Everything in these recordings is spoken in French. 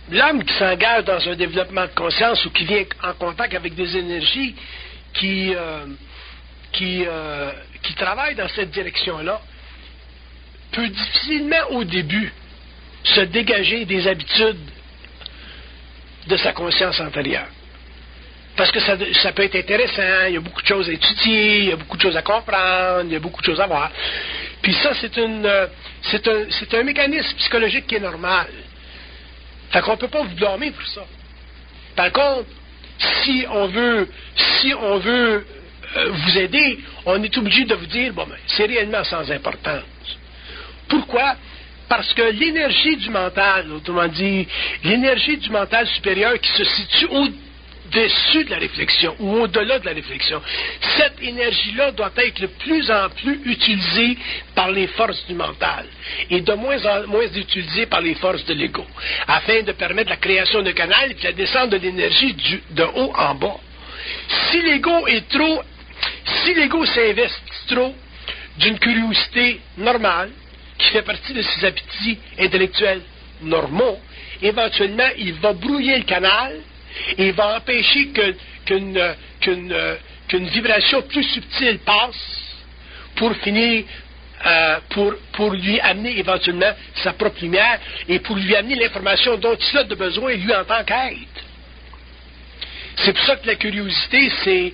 l'homme qui s'engage dans un développement de conscience ou qui vient en contact avec des énergies qui travaillent dans cette direction-là peut difficilement au début se dégager des habitudes de sa conscience antérieure. Parce que ça peut être intéressant, il y a beaucoup de choses à étudier, il y a beaucoup de choses à comprendre, il y a beaucoup de choses à voir. Puis ça, c'est un mécanisme psychologique qui est normal. Fait qu'on ne peut pas vous blâmer pour ça. Par contre, si on veut vous aider, on est obligé de vous dire, bon, ben, c'est réellement sans importance. Pourquoi? Parce que l'énergie du mental, autrement dit, l'énergie du mental supérieur qui se situe au-dessus de la réflexion ou au-delà de la réflexion, cette énergie-là doit être de plus en plus utilisée par les forces du mental et de moins en moins utilisée par les forces de l'ego, afin de permettre la création de canal et la descente de l'énergie de haut en bas. Si l'ego s'investit trop d'une curiosité normale, qui fait partie de ses appétits intellectuels normaux, éventuellement, il va brouiller le canal et il va empêcher qu'une vibration plus subtile passe pour finir, pour lui amener éventuellement sa propre lumière et pour lui amener l'information dont il a besoin lui en tant qu'être. C'est pour ça que la curiosité,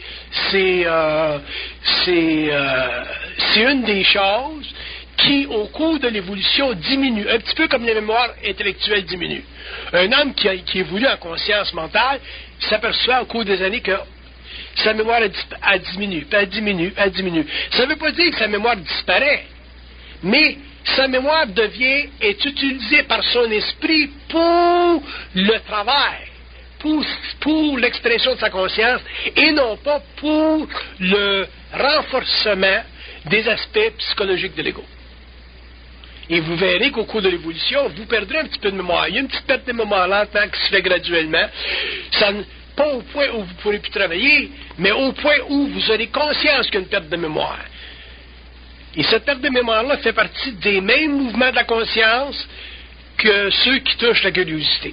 c'est une des choses qui, au cours de l'évolution, diminue, un petit peu comme la mémoire intellectuelle diminue. Un homme qui évolue en conscience mentale s'aperçoit au cours des années que sa mémoire elle diminue, puis elle diminue, elle diminue. Ça ne veut pas dire que sa mémoire disparaît, mais sa mémoire est utilisée par son esprit pour le travail, pour l'expression de sa conscience, et non pas pour le renforcement des aspects psychologiques de l'ego. Et vous verrez qu'au cours de l'évolution, vous perdrez un petit peu de mémoire. Il y a une petite perte de mémoire lente qui se fait graduellement. Pas au point où vous ne pourrez plus travailler, mais au point où vous aurez conscience qu'il y a une perte de mémoire. Et cette perte de mémoire-là fait partie des mêmes mouvements de la conscience que ceux qui touchent la curiosité.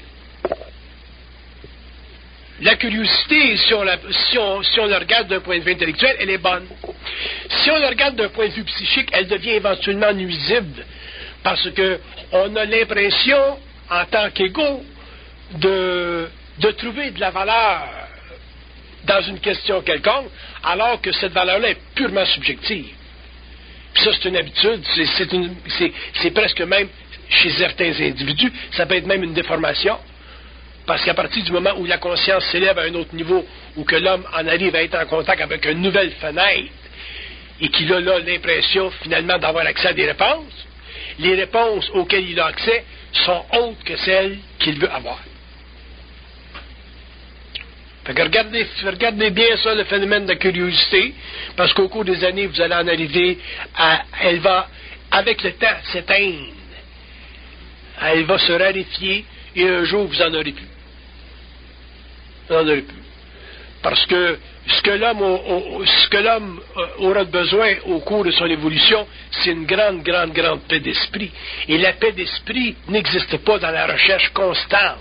La curiosité, si on le regarde d'un point de vue intellectuel, elle est bonne. Si on le regarde d'un point de vue psychique, elle devient éventuellement nuisible. Parce qu'on a l'impression, en tant qu'ego, de trouver de la valeur dans une question quelconque, alors que cette valeur-là est purement subjective. Puis ça, c'est une habitude, c'est presque même, chez certains individus, ça peut être même une déformation. Parce qu'à partir du moment où la conscience s'élève à un autre niveau, ou que l'homme en arrive à être en contact avec une nouvelle fenêtre, et qu'il a là l'impression finalement d'avoir accès à des réponses, les réponses auxquelles il a accès sont autres que celles qu'il veut avoir. Fait que regardez bien ça, le phénomène de la curiosité, parce qu'au cours des années, vous allez en arriver elle va, avec le temps, s'éteindre. Elle va se raréfier, et un jour, vous n'en aurez plus. Vous n'en aurez plus. Parce que ce que l'homme aura besoin au cours de son évolution, c'est une grande paix d'esprit. Et la paix d'esprit n'existe pas dans la recherche constante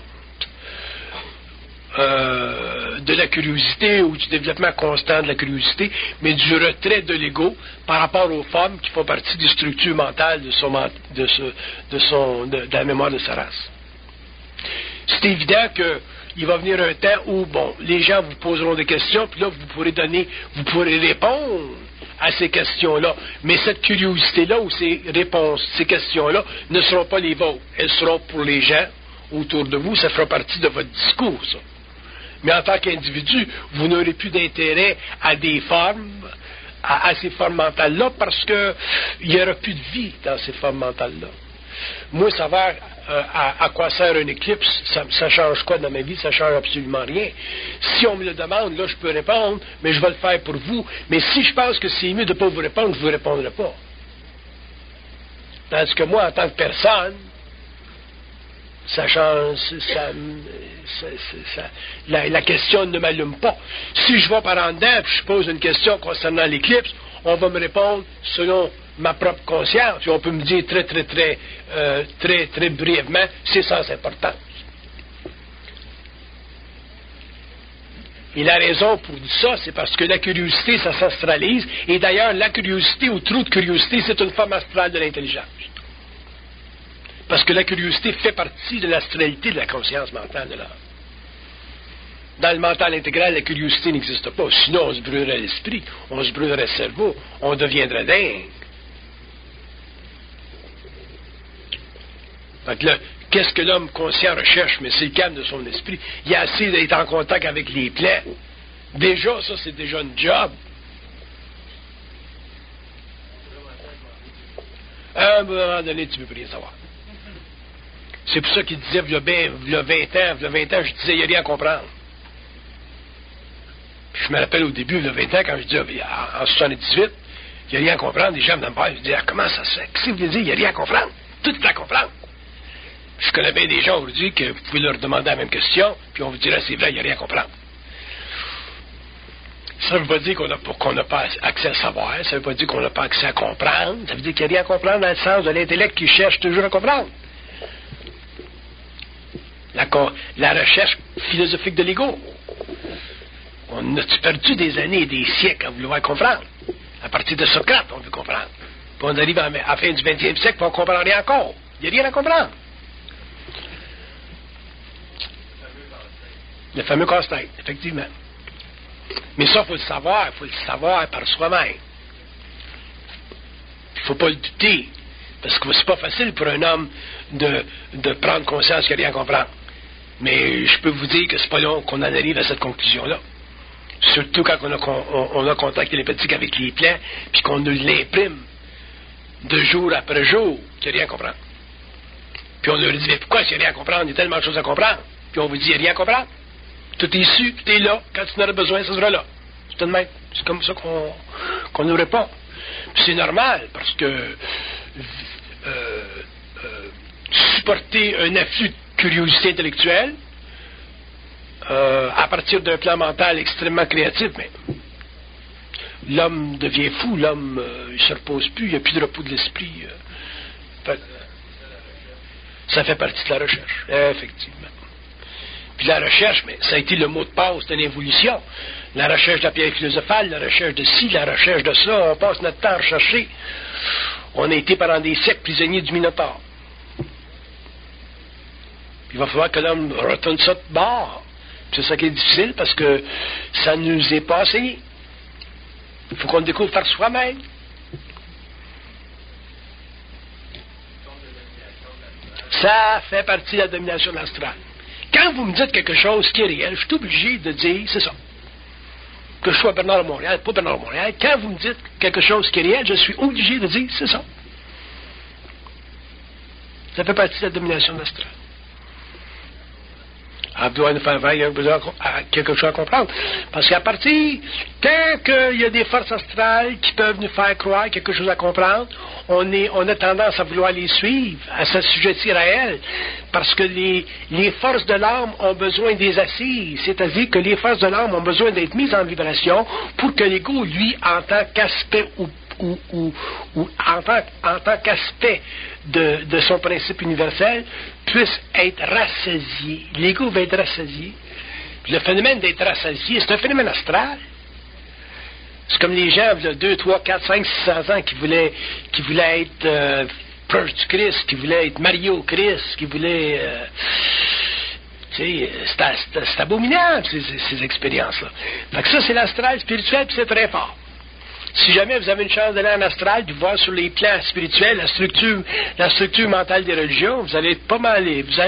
de la curiosité ou du développement constant de la curiosité, mais du retrait de l'ego par rapport aux formes qui font partie des structures mentales de la mémoire de sa race. C'est évident qu'il va venir un temps où, bon, les gens vous poseront des questions, puis là, vous pourrez répondre à ces questions-là. Mais cette curiosité-là ou ces questions-là ne seront pas les vôtres. Elles seront pour les gens autour de vous. Ça fera partie de votre discours, ça. Mais en tant qu'individu, vous n'aurez plus d'intérêt à des formes, à ces formes mentales-là, parce qu'il n'y aura plus de vie dans ces formes mentales-là. Moi, savoir à quoi sert un éclipse, ça change quoi dans ma vie? Ça change absolument rien. Si on me le demande, là, je peux répondre, mais je vais le faire pour vous. Mais si je pense que c'est mieux de ne pas vous répondre, je ne vous répondrai pas. Tandis que moi, en tant que personne, ça change, la question ne m'allume pas. Si je vais par en dedans et je pose une question concernant l'éclipse, on va me répondre selon ma propre conscience. Et on peut me dire très brièvement, c'est sans importance. Et la raison pour ça, c'est parce que la curiosité, ça s'astralise. Et d'ailleurs, la curiosité ou trop de curiosité, c'est une forme astrale de l'intelligence. Parce que la curiosité fait partie de l'astralité de la conscience mentale de l'homme. Dans le mental intégral, la curiosité n'existe pas. Sinon, on se brûlerait l'esprit, on se brûlerait le cerveau, on deviendrait dingue. Fait que là, qu'est-ce que l'homme conscient recherche? Mais c'est le calme de son esprit. Il a assez d'être en contact avec les plans. Déjà, ça, c'est déjà une job. À un moment donné, tu ne peux rien savoir. C'est pour ça qu'il disait, il y a 20 ans, je disais, il n'y a rien à comprendre. Puis je me rappelle au début, il y a 20 ans, quand je disais, en 78, il n'y a rien à comprendre, les gens me demandent, je disais, comment ça se fait? Qu'est-ce que vous voulez dire, il n'y a rien à comprendre? Tout est à comprendre. Je connais bien des gens aujourd'hui que vous pouvez leur demander la même question, puis on vous dira, c'est vrai, il n'y a rien à comprendre. Ça ne veut pas dire qu'on n'a pas accès à savoir, ça ne veut pas dire qu'on n'a pas accès à comprendre, ça veut dire qu'il n'y a rien à comprendre dans le sens de l'intellect qui cherche toujours à comprendre. La recherche philosophique de l'ego. On a perdu des années et des siècles à vouloir comprendre. À partir de Socrate, on veut comprendre. Puis on arrive à la fin du 20e siècle, puis on ne comprend rien encore. Il n'y a rien à comprendre. Le fameux casse-tête, effectivement. Mais ça, il faut le savoir par soi-même. Il ne faut pas le douter. Parce que c'est pas facile pour un homme de prendre conscience qu'il n'y a rien à comprendre. Mais je peux vous dire que c'est pas long qu'on en arrive à cette conclusion-là. Surtout quand on a contact télépathique avec les plans, puis qu'on nous l'imprime de jour après jour, qu'il n'y a rien à comprendre. Puis on leur dit, mais pourquoi s'il n'y a rien à comprendre? Il y a tellement de choses à comprendre. Puis on vous dit, il n'y a rien à comprendre. Tout est su, tout est là. Quand tu en auras besoin, ça sera là. C'est tout de même. C'est comme ça qu'on nous répond. Puis c'est normal, parce que supporter un afflux de curiosité intellectuelle à partir d'un plan mental extrêmement créatif, mais l'homme devient fou, l'homme il ne se repose plus, il n'y a plus de repos de l'esprit. Ça fait partie de la recherche, effectivement. Puis la recherche, mais ça a été le mot de passe de l'évolution. La recherche de la pierre philosophale, la recherche de ci, la recherche de ça, on passe notre temps à rechercher. On a été pendant des siècles prisonniers du Minotaure. Il va falloir que l'homme retourne ça de bord. C'est ça qui est difficile parce que ça ne nous est pas enseigné. Il faut qu'on le découvre par soi-même. Ça fait partie de la domination astrale. Quand vous me dites quelque chose qui est réel, je suis obligé de dire c'est ça. Que je sois Bernard de Montréal, pas Bernard de Montréal, quand vous me dites quelque chose qui est réel, je suis obligé de dire c'est ça. Ça fait partie de la domination astrale. Elle doit nous faire quelque chose à comprendre. Parce qu'à partir, tant qu'il y a des forces astrales qui peuvent nous faire croire quelque chose à comprendre, on a tendance à vouloir les suivre, à s'assujettir à elles. Parce que les forces de l'âme ont besoin des assises. C'est-à-dire que les forces de l'âme ont besoin d'être mises en vibration pour que l'ego, lui, en tant qu'aspect ou en tant qu'aspect de son principe universel, puisse être rassasié. L'ego va être rassasié. Puis le phénomène d'être rassasié, c'est un phénomène astral. C'est comme les gens, il y a 2, 3, 4, 5, 600 ans, qui voulaient être proche du Christ, qui voulaient être Mario Christ, qui voulaient... c'est abominable, ces expériences-là. Fait que ça, c'est l'astral spirituel, puis c'est très fort. Si jamais vous avez une chance d'aller en astral, de voir sur les plans spirituels la structure mentale des religions, vous allez être pas mal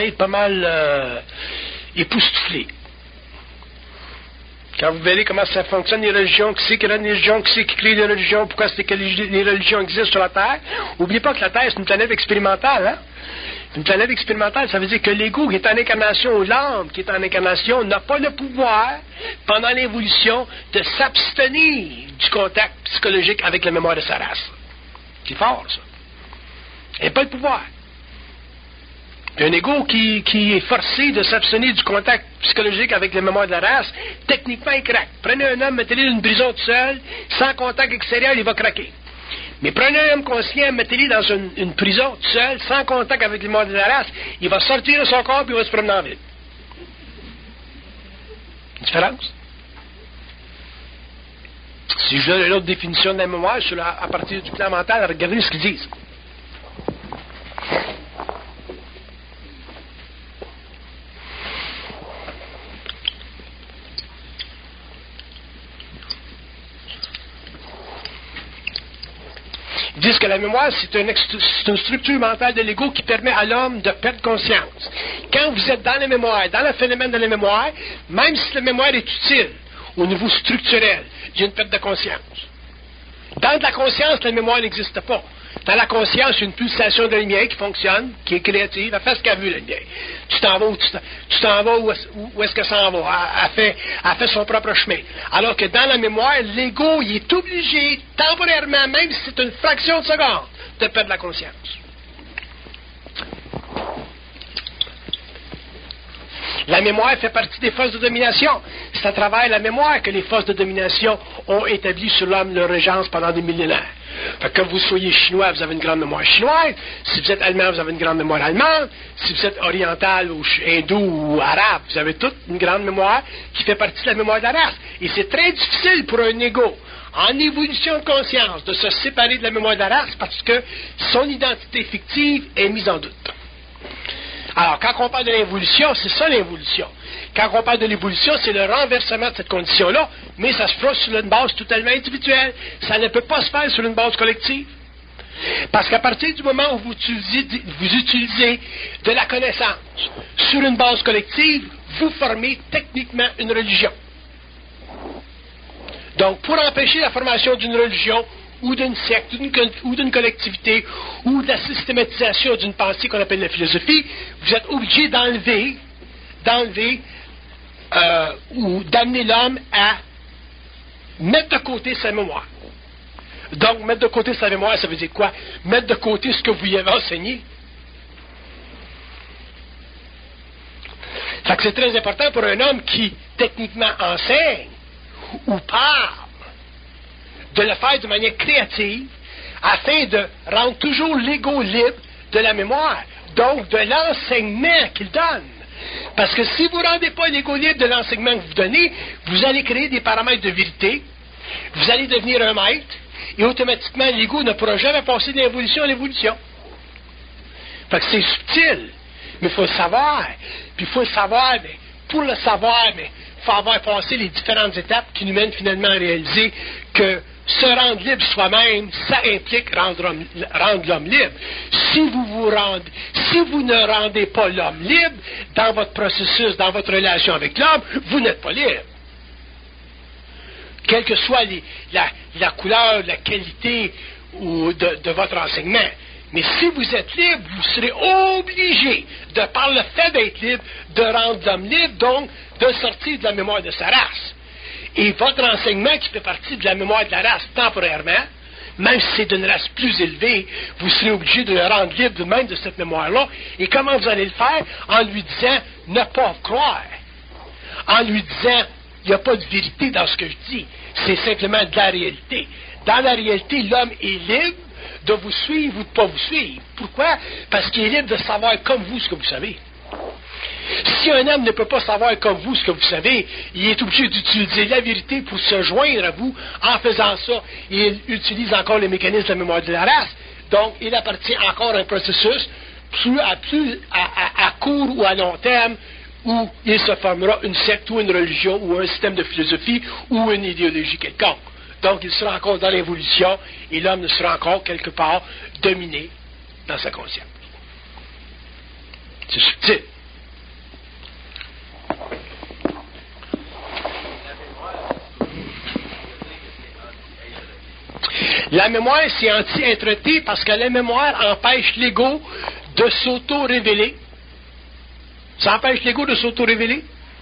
époustouflé. Quand vous verrez comment ça fonctionne les religions, qui c'est qui rend les religions, qui c'est qui crée les religions, pourquoi c'est que les religions existent sur la Terre, n'oubliez pas que la Terre c'est une planète expérimentale, hein? Une planète expérimentale, ça veut dire que l'ego qui est en incarnation, ou l'âme qui est en incarnation, n'a pas le pouvoir, pendant l'évolution, de s'abstenir du contact psychologique avec la mémoire de sa race. C'est fort, ça. Il n'a pas le pouvoir. Un ego qui est forcé de s'abstenir du contact psychologique avec la mémoire de la race, techniquement, il craque. Prenez un homme, mettez-le dans une prison tout seul, sans contact extérieur, il va craquer. Mais prenez un homme conscient, mettez-le dans une prison tout seul, sans contact avec la mémoire de la race, il va sortir de son corps et il va se promener en ville. Une différence? Si je donne une autre définition de la mémoire à partir du plan mental, regardez ce qu'ils disent. Ils disent que la mémoire, c'est une structure mentale de l'ego qui permet à l'homme de perdre conscience. Quand vous êtes dans la mémoire, dans le phénomène de la mémoire, même si la mémoire est utile au niveau structurel, il y a une perte de conscience. Dans la conscience, la mémoire n'existe pas. Dans la conscience, il y a une pulsation de lumière qui fonctionne, qui est créative, elle fait ce qu'elle veut, la lumière. Tu t'en vas où est-ce qu'elle s'en va? Elle fait son propre chemin. Alors que dans la mémoire, l'ego, il est obligé, temporairement, même si c'est une fraction de seconde, de perdre la conscience. La mémoire fait partie des forces de domination. C'est à travers la mémoire que les forces de domination ont établi sur l'homme leur régence pendant des millénaires. Fait que vous soyez chinois, vous avez une grande mémoire chinoise. Si vous êtes allemand, vous avez une grande mémoire allemande. Si vous êtes oriental ou hindou ou arabe, vous avez toute une grande mémoire qui fait partie de la mémoire de la race. Et c'est très difficile pour un ego, en évolution de conscience, de se séparer de la mémoire de la race parce que son identité fictive est mise en doute. Alors, quand on parle de l'évolution, c'est ça l'évolution. Quand on parle de l'évolution, c'est le renversement de cette condition-là, mais ça se fera sur une base totalement individuelle. Ça ne peut pas se faire sur une base collective. Parce qu'à partir du moment où vous utilisez de la connaissance sur une base collective, vous formez techniquement une religion. Donc, pour empêcher la formation d'une religion, ou d'une secte, ou d'une collectivité, ou de la systématisation d'une pensée qu'on appelle la philosophie, vous êtes obligé d'enlever ou d'amener l'homme à mettre de côté sa mémoire. Donc, mettre de côté sa mémoire, ça veut dire quoi? Mettre de côté ce que vous lui avez enseigné. Fait que c'est très important pour un homme qui, techniquement, enseigne ou parle, de le faire de manière créative, afin de rendre toujours l'ego libre de la mémoire, donc de l'enseignement qu'il donne. Parce que si vous ne rendez pas l'ego libre de l'enseignement que vous donnez, vous allez créer des paramètres de vérité, vous allez devenir un maître, et automatiquement l'ego ne pourra jamais passer de l'évolution à l'évolution. Fait que c'est subtil, mais il faut le savoir. Puis il faut le savoir, mais pour le savoir, mais il faut avoir passé les différentes étapes qui nous mènent finalement à réaliser que se rendre libre soi-même, ça implique rendre l'homme libre. Si vous ne rendez pas l'homme libre dans votre processus, dans votre relation avec l'homme, vous n'êtes pas libre. Quelle que soit la couleur, la qualité de votre enseignement. Mais si vous êtes libre, vous serez obligé, de par le fait d'être libre, de rendre l'homme libre, donc de sortir de la mémoire de sa race. Et votre enseignement qui fait partie de la mémoire de la race temporairement, même si c'est d'une race plus élevée, vous serez obligé de le rendre libre même de cette mémoire-là. Et comment vous allez le faire? En lui disant ne pas croire. En lui disant il n'y a pas de vérité dans ce que je dis. C'est simplement de la réalité. Dans la réalité, l'homme est libre de vous suivre ou de ne pas vous suivre. Pourquoi? Parce qu'il est libre de savoir comme vous ce que vous savez. Si un homme ne peut pas savoir comme vous ce que vous savez, il est obligé d'utiliser la vérité pour se joindre à vous. En faisant ça, il utilise encore les mécanismes de la mémoire de la race. Donc, il appartient encore à un processus à court ou à long terme où il se formera une secte ou une religion ou un système de philosophie ou une idéologie quelconque. Donc, il sera encore dans l'évolution et l'homme ne sera encore quelque part dominé dans sa conscience. C'est subtil. La mémoire, c'est anti-introté parce que la mémoire empêche l'ego de s'auto-révéler. Ça empêche l'ego de s'auto-révéler.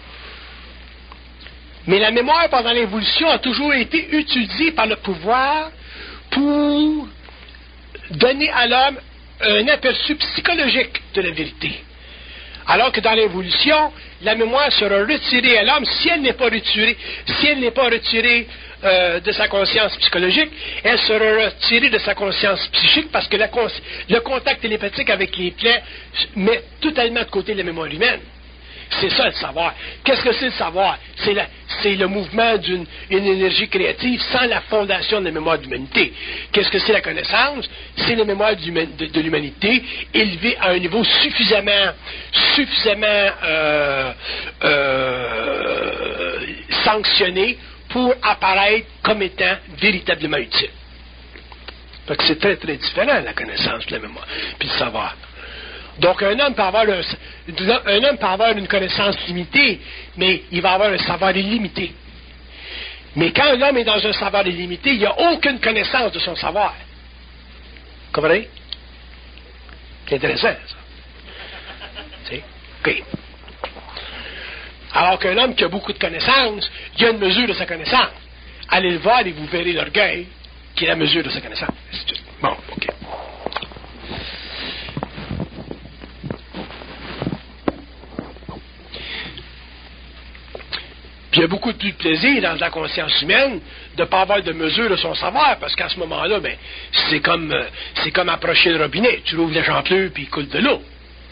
Mais la mémoire, pendant l'évolution, a toujours été utilisée par le pouvoir pour donner à l'homme un aperçu psychologique de la vérité. Alors que dans l'évolution, la mémoire sera retirée à l'homme si elle n'est pas retirée. Si elle n'est pas retirée de sa conscience psychologique, elle sera retirée de sa conscience psychique parce que le contact télépathique avec les plans met totalement de côté la mémoire humaine. C'est ça le savoir. Qu'est-ce que c'est le savoir? C'est le mouvement d'une énergie créative sans la fondation de la mémoire de l'humanité. Qu'est-ce que c'est la connaissance? C'est la mémoire de l'humanité élevée à un niveau suffisamment sanctionné pour apparaître comme étant véritablement utile. Donc c'est très, très différent, la connaissance de la mémoire, puis le savoir. Donc un homme peut avoir une connaissance limitée, mais il va avoir un savoir illimité. Mais quand un homme est dans un savoir illimité, il n'y a aucune connaissance de son savoir. Comprenez? C'est intéressant, ça. OK. Alors qu'un homme qui a beaucoup de connaissances, il y a une mesure de sa connaissance. Allez le voir et vous verrez l'orgueil qui est la mesure de sa connaissance. Bon, OK. Puis il y a beaucoup plus de plaisir dans la conscience humaine de ne pas avoir de mesure de son savoir, parce qu'à ce moment-là, ben, c'est comme approcher le robinet. Tu rouvres le champleur puis il coule de l'eau.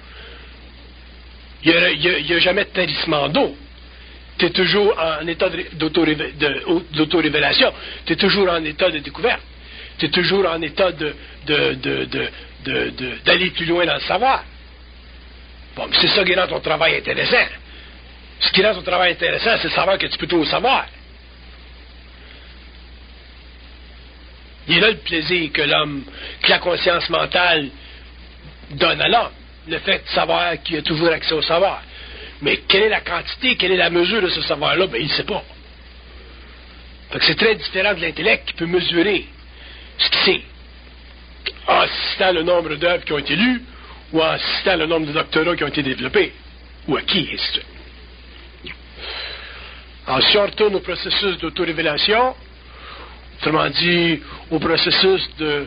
Il n'y a jamais de tarissement d'eau. Tu es toujours en état d'autorévélation. Tu es toujours en état de découverte. Tu es toujours en état d'aller plus loin dans le savoir. Bon, c'est ça qui rend ton travail intéressant. Ce qui rend ton travail intéressant, c'est de savoir que tu peux tout savoir. Il est là le plaisir que la conscience mentale donne à l'homme. Le fait de savoir qu'il a toujours accès au savoir. Mais quelle est la quantité, quelle est la mesure de ce savoir-là? Ben, il ne sait pas. Donc, c'est très différent de l'intellect qui peut mesurer ce qu'il sait. En citant le nombre d'œuvres qui ont été lues, ou en citant le nombre de doctorats qui ont été développés, ou acquis, et ainsi de suite. Alors, si on retourne au processus d'autorévélation, autrement dit, au processus de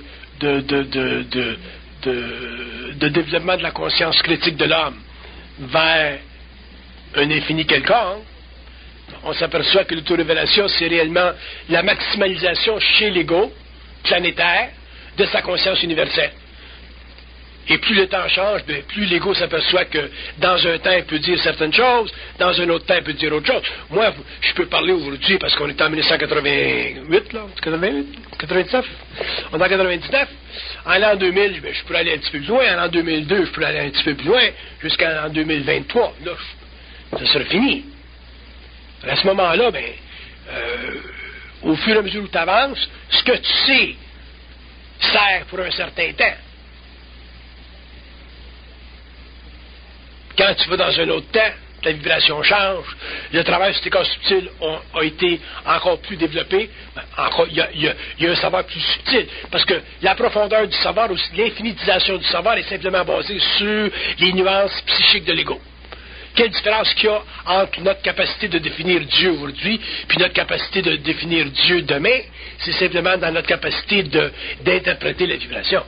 développement de la conscience critique de l'homme vers un infini quelconque, on s'aperçoit que l'autorévélation, c'est réellement la maximalisation chez l'ego planétaire de sa conscience universelle. Et plus le temps change, bien, plus l'ego s'aperçoit que dans un temps, il peut dire certaines choses, dans un autre temps, il peut dire autre chose. Moi, je peux parler aujourd'hui parce qu'on est en 1988, là, 88, 99, on est en 99. En l'an 2000, bien, je pourrais aller un petit peu plus loin. En l'an 2002, je pourrais aller un petit peu plus loin, jusqu'en l'an 2023. Là, ça sera fini. À ce moment-là, bien, au fur et à mesure où tu avances, ce que tu sais sert pour un certain temps. Quand tu vas dans un autre temps, la vibration change, le travail sur tes corps subtils a été encore plus développé, il y a un savoir plus subtil, parce que la profondeur du savoir, aussi l'infinitisation du savoir est simplement basée sur les nuances psychiques de l'ego. Quelle différence qu'il y a entre notre capacité de définir Dieu aujourd'hui puis notre capacité de définir Dieu demain? C'est simplement dans notre capacité d'interpréter la vibration.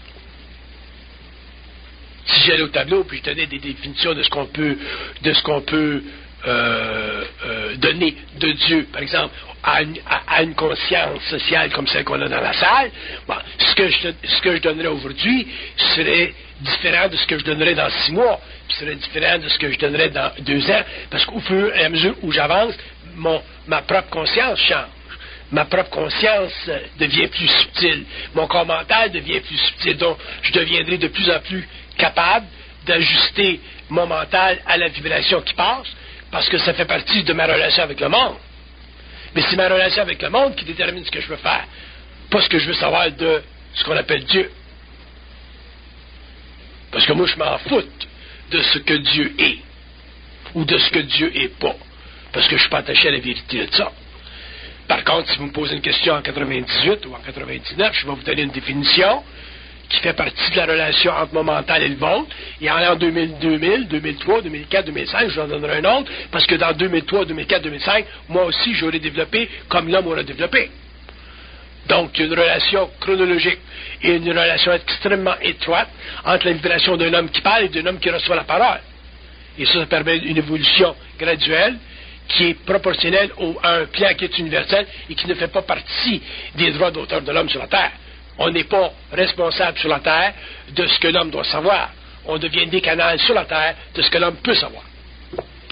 Si j'allais au tableau puis je donnais des définitions de ce qu'on peut donner de Dieu, par exemple, à une conscience sociale comme celle qu'on a dans la salle, bon, ce que je donnerais aujourd'hui serait différent de ce que je donnerais dans 6 mois, puis serait différent de ce que je donnerais dans 2 ans, parce qu'au fur et à mesure où j'avance, ma propre conscience change. Ma propre conscience devient plus subtile. Mon corps mental devient plus subtil. Donc, je deviendrai de plus en plus capable d'ajuster mon mental à la vibration qui passe, parce que ça fait partie de ma relation avec le monde. Mais c'est ma relation avec le monde qui détermine ce que je veux faire, pas ce que je veux savoir de ce qu'on appelle Dieu. Parce que moi, je m'en fous de ce que Dieu est, ou de ce que Dieu est pas, parce que je ne suis pas attaché à la vérité de ça. Par contre, si vous me posez une question en 98 ou en 99, je vais vous donner une définition qui fait partie de la relation entre mon mental et le vôtre. Et en l'an 2000, 2003, 2004, 2005, je vous en donnerai un autre, parce que dans 2003, 2004, 2005, moi aussi, j'aurais développé comme l'homme aurait développé. Donc, il y a une relation chronologique et une relation extrêmement étroite entre la vibration d'un homme qui parle et d'un homme qui reçoit la parole. Et ça permet une évolution graduelle qui est proportionnelle à un plan qui est universel et qui ne fait pas partie des droits d'auteur de l'homme sur la Terre. On n'est pas responsable sur la Terre de ce que l'homme doit savoir. On devient des canaux sur la Terre de ce que l'homme peut savoir.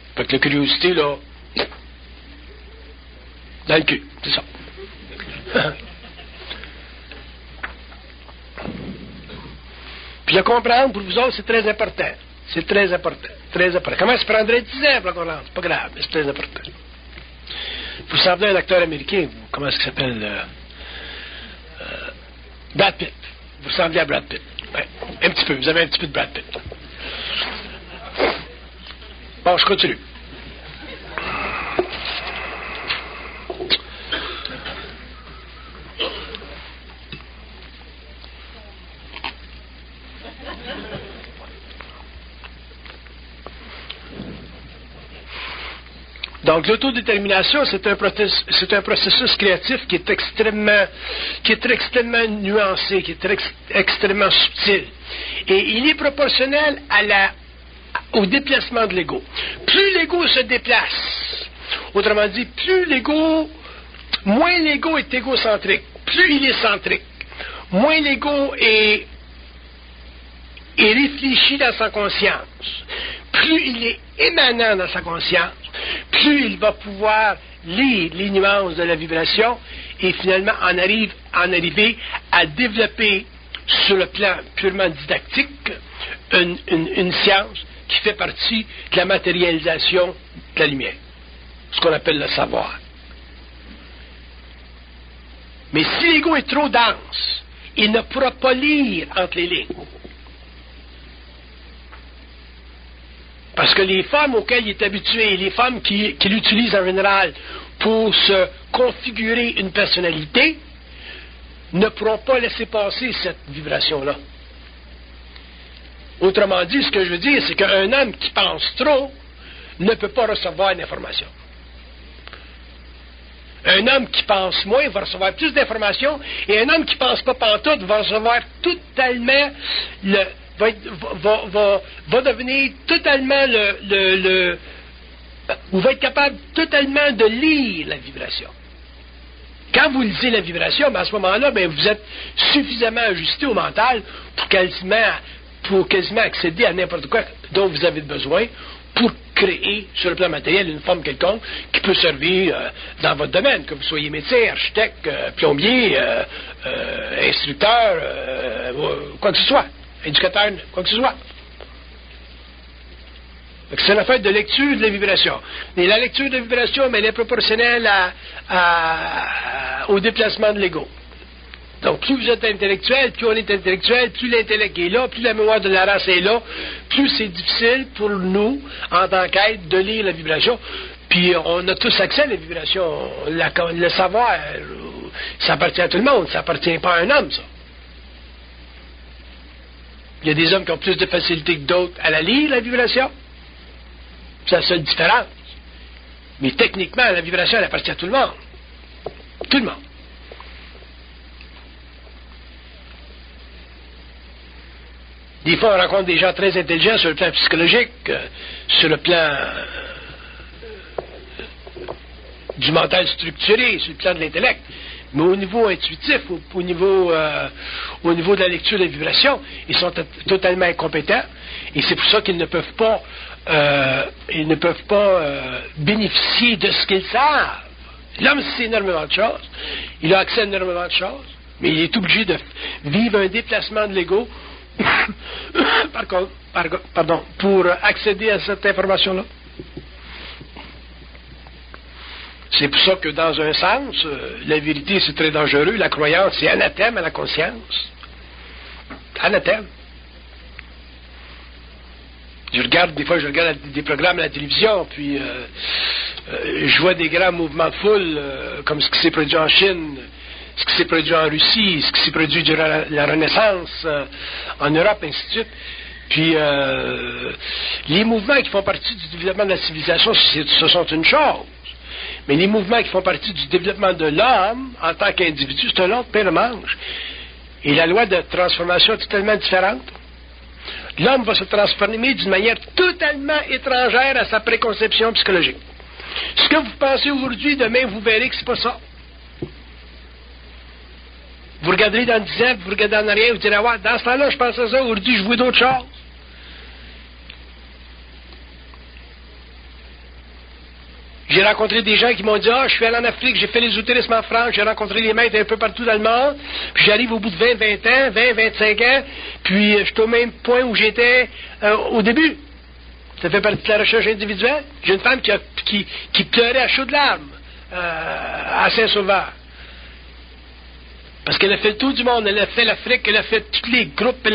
Fait que la curiosité, là, dans le cul, c'est ça. Puis le comprendre, pour vous autres, c'est très important. C'est très important. Très important. Comment ça prendrait 10 ans pour le comprendre? C'est pas grave, mais c'est très important. Vous semblez un acteur américain, vous, comment est-ce qu'il s'appelle? Brad Pitt. Vous ressemblez à Brad Pitt. Ouais, un petit peu, vous avez un petit peu de Brad Pitt. Bon, je continue. Donc, l'autodétermination, c'est un processus créatif qui est extrêmement nuancé, qui est extrêmement subtil. Et il est proportionnel au déplacement de l'ego. Plus l'ego se déplace, autrement dit, moins l'ego est égocentrique, plus il est centrique, moins l'ego est réfléchi dans sa conscience, plus il est émanant dans sa conscience, plus il va pouvoir lire les nuances de la vibration et finalement en arriver à développer sur le plan purement didactique une science qui fait partie de la matérialisation de la lumière, ce qu'on appelle le savoir. Mais si l'ego est trop dense, il ne pourra pas lire entre les lignes. Parce que les formes auxquelles il est habitué, les formes qu'il utilise en général pour se configurer une personnalité, ne pourront pas laisser passer cette vibration-là. Autrement dit, ce que je veux dire, c'est qu'un homme qui pense trop ne peut pas recevoir d'informations. Un homme qui pense moins va recevoir plus d'informations, et un homme qui pense pas pantoute va recevoir totalement va devenir totalement ou va être capable totalement de lire la vibration. Quand vous lisez la vibration, à ce moment-là, vous êtes suffisamment ajusté au mental pour quasiment accéder à n'importe quoi dont vous avez besoin pour créer sur le plan matériel une forme quelconque qui peut servir dans votre domaine, que vous soyez médecin, architecte, plombier, instructeur, quoi que ce soit. Éducateur, quoi que ce soit. C'est une affaire de lecture de la vibration. Et la lecture de la vibration, elle est proportionnelle au déplacement de l'ego. Donc, plus vous êtes intellectuel, plus on est intellectuel, plus l'intellect est là, plus la mémoire de la race est là, plus c'est difficile pour nous, en tant qu'être, de lire la vibration. Puis, on a tous accès à la vibration. Le savoir, ça appartient à tout le monde. Ça appartient pas à un homme, ça. Il y a des hommes qui ont plus de facilité que d'autres à la lire, la vibration. C'est la seule différence. Mais techniquement, la vibration, elle appartient à tout le monde. Tout le monde. Des fois, on rencontre des gens très intelligents sur le plan psychologique, sur le plan du mental structuré, sur le plan de l'intellect. Mais au niveau intuitif, au niveau de la lecture des vibrations, ils sont totalement incompétents. Et c'est pour ça qu'ils ne peuvent pas, bénéficier de ce qu'ils savent. L'homme sait énormément de choses. Il a accès à énormément de choses. Mais il est obligé de vivre un déplacement de l'ego pour accéder à cette information-là. C'est pour ça que, dans un sens, la vérité, c'est très dangereux. La croyance, c'est anathème à la conscience. Anathème. Des fois, je regarde des programmes à la télévision, puis je vois des grands mouvements de foule, comme ce qui s'est produit en Chine, ce qui s'est produit en Russie, ce qui s'est produit durant la Renaissance, en Europe, ainsi de suite. Puis, les mouvements qui font partie du développement de la civilisation, ce sont une chose. Mais les mouvements qui font partie du développement de l'homme, en tant qu'individu, c'est un autre pain de manche. Et la loi de transformation est totalement différente. L'homme va se transformer d'une manière totalement étrangère à sa préconception psychologique. Ce que vous pensez aujourd'hui, demain, vous verrez que c'est pas ça. Vous regarderez dans 10 ans, vous regardez en arrière, vous direz, ouais, dans ce temps-là, je pensais ça, aujourd'hui, je vois d'autres choses. J'ai rencontré des gens qui m'ont dit, je suis allé en Afrique, j'ai fait l'ésotérisme en France, j'ai rencontré les maîtres un peu partout dans le monde, puis j'arrive au bout de 20 ans, 25 ans, puis je suis au même point où j'étais au début. Ça fait partie de la recherche individuelle. J'ai une femme qui pleurait à chaudes larmes à Saint-Sauveur. Parce qu'elle a fait le tour du monde, elle a fait l'Afrique, elle a fait tous les groupes, elle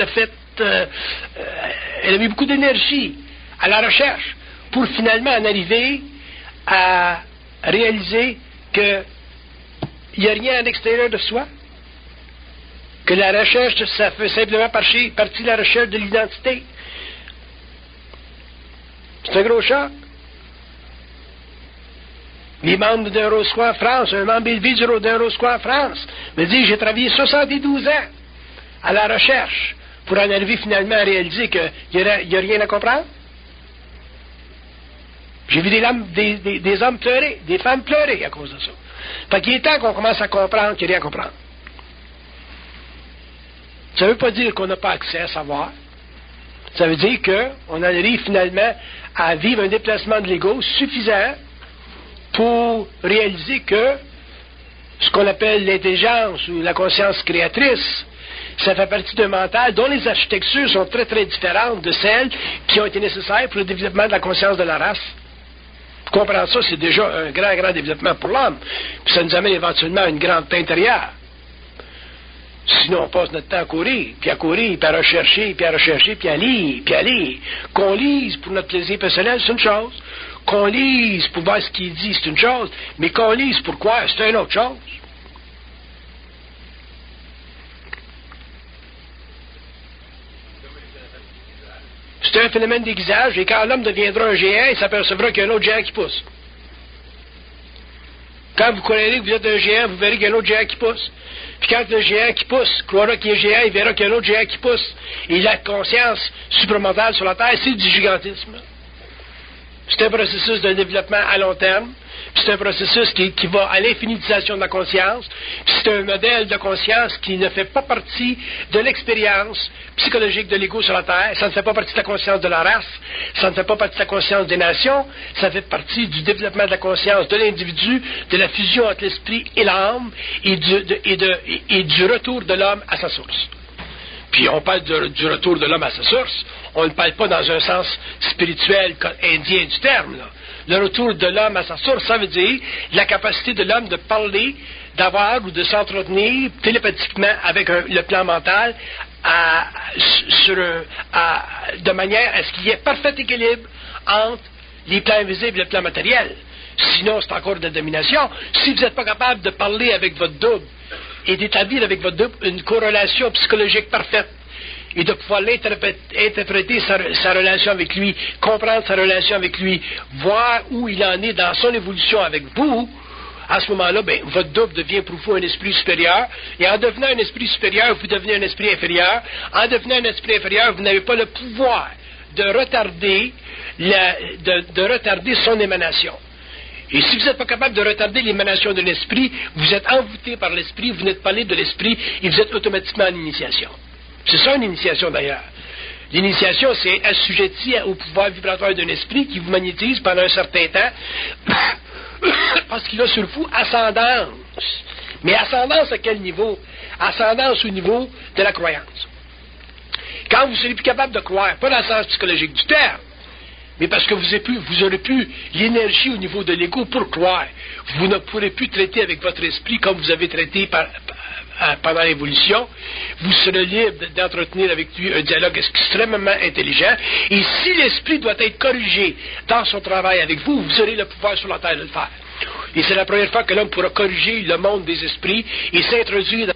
a mis beaucoup d'énergie à la recherche pour finalement en arriver à réaliser qu'il n'y a rien à l'extérieur de soi, que la recherche, ça fait simplement partie de la recherche de l'identité. C'est un gros choc. Les membres d'un Rose-Croix en France, un membre élevé d'un Rose-Croix en France, me dit, j'ai travaillé 72 ans à la recherche pour en arriver finalement à réaliser qu'il n'y a rien à comprendre. J'ai vu des hommes pleurer, des femmes pleurer à cause de ça. Fait qu'il est temps qu'on commence à comprendre qu'il n'y a rien à comprendre. Ça ne veut pas dire qu'on n'a pas accès à savoir. Ça veut dire qu'on arrive finalement à vivre un déplacement de l'ego suffisant pour réaliser que ce qu'on appelle l'intelligence ou la conscience créatrice, ça fait partie d'un mental dont les architectures sont très très différentes de celles qui ont été nécessaires pour le développement de la conscience de la race. Comprendre ça, c'est déjà un grand développement pour l'homme. Puis ça nous amène éventuellement à une grande paix intérieure. Sinon, on passe notre temps à courir, puis à rechercher, puis à lire. Qu'on lise pour notre plaisir personnel, c'est une chose. Qu'on lise pour voir ce qu'il dit, c'est une chose. Mais qu'on lise pour quoi, c'est une autre chose. C'est un phénomène d'aiguisage, et quand l'homme deviendra un géant, il s'apercevra qu'il y a un autre géant qui pousse. Quand vous croirez que vous êtes un géant, vous verrez qu'il y a un autre géant qui pousse. Puis quand le géant qui pousse croira qu'il est géant, il verra qu'il y a un autre géant qui pousse. Et la conscience supramentale sur la Terre, c'est du gigantisme. C'est un processus de développement à long terme. Puis c'est un processus qui va à l'infinitisation de la conscience. Puis c'est un modèle de conscience qui ne fait pas partie de l'expérience psychologique de l'ego sur la Terre. Ça ne fait pas partie de la conscience de la race. Ça ne fait pas partie de la conscience des nations. Ça fait partie du développement de la conscience de l'individu, de la fusion entre l'esprit et l'âme et du retour de l'homme à sa source. Puis on parle du retour de l'homme à sa source. On ne parle pas dans un sens spirituel indien du terme, là. Le retour de l'homme à sa source, ça veut dire la capacité de l'homme de parler, d'avoir ou de s'entretenir télépathiquement avec le plan mental de manière à ce qu'il y ait parfait équilibre entre les plans invisibles et le plan matériel. Sinon, c'est encore de la domination. Si vous n'êtes pas capable de parler avec votre double et d'établir avec votre double une corrélation psychologique parfaite, et de pouvoir interpréter sa relation avec lui, comprendre sa relation avec lui, voir où il en est dans son évolution avec vous, à ce moment-là, votre double devient pour vous un esprit supérieur, et en devenant un esprit supérieur, vous devenez un esprit inférieur. En devenant un esprit inférieur, vous n'avez pas le pouvoir de retarder son émanation. Et si vous n'êtes pas capable de retarder l'émanation de l'esprit, vous êtes envoûté par l'esprit, vous n'êtes pas libre de l'esprit, et vous êtes automatiquement en initiation. C'est ça une initiation d'ailleurs. L'initiation, c'est assujetti au pouvoir vibratoire d'un esprit qui vous magnétise pendant un certain temps parce qu'il a sur vous ascendance. Mais ascendance à quel niveau? Ascendance au niveau de la croyance. Quand vous serez plus capable de croire, pas dans le sens psychologique du terme, mais parce que vous aurez plus l'énergie au niveau de l'ego pour croire, vous ne pourrez plus traiter avec votre esprit comme vous avez traité pendant l'évolution. Vous serez libre d'entretenir avec lui un dialogue extrêmement intelligent. Et si l'esprit doit être corrigé dans son travail avec vous, vous aurez le pouvoir sur la terre de le faire. Et c'est la première fois que l'homme pourra corriger le monde des esprits et s'introduire dans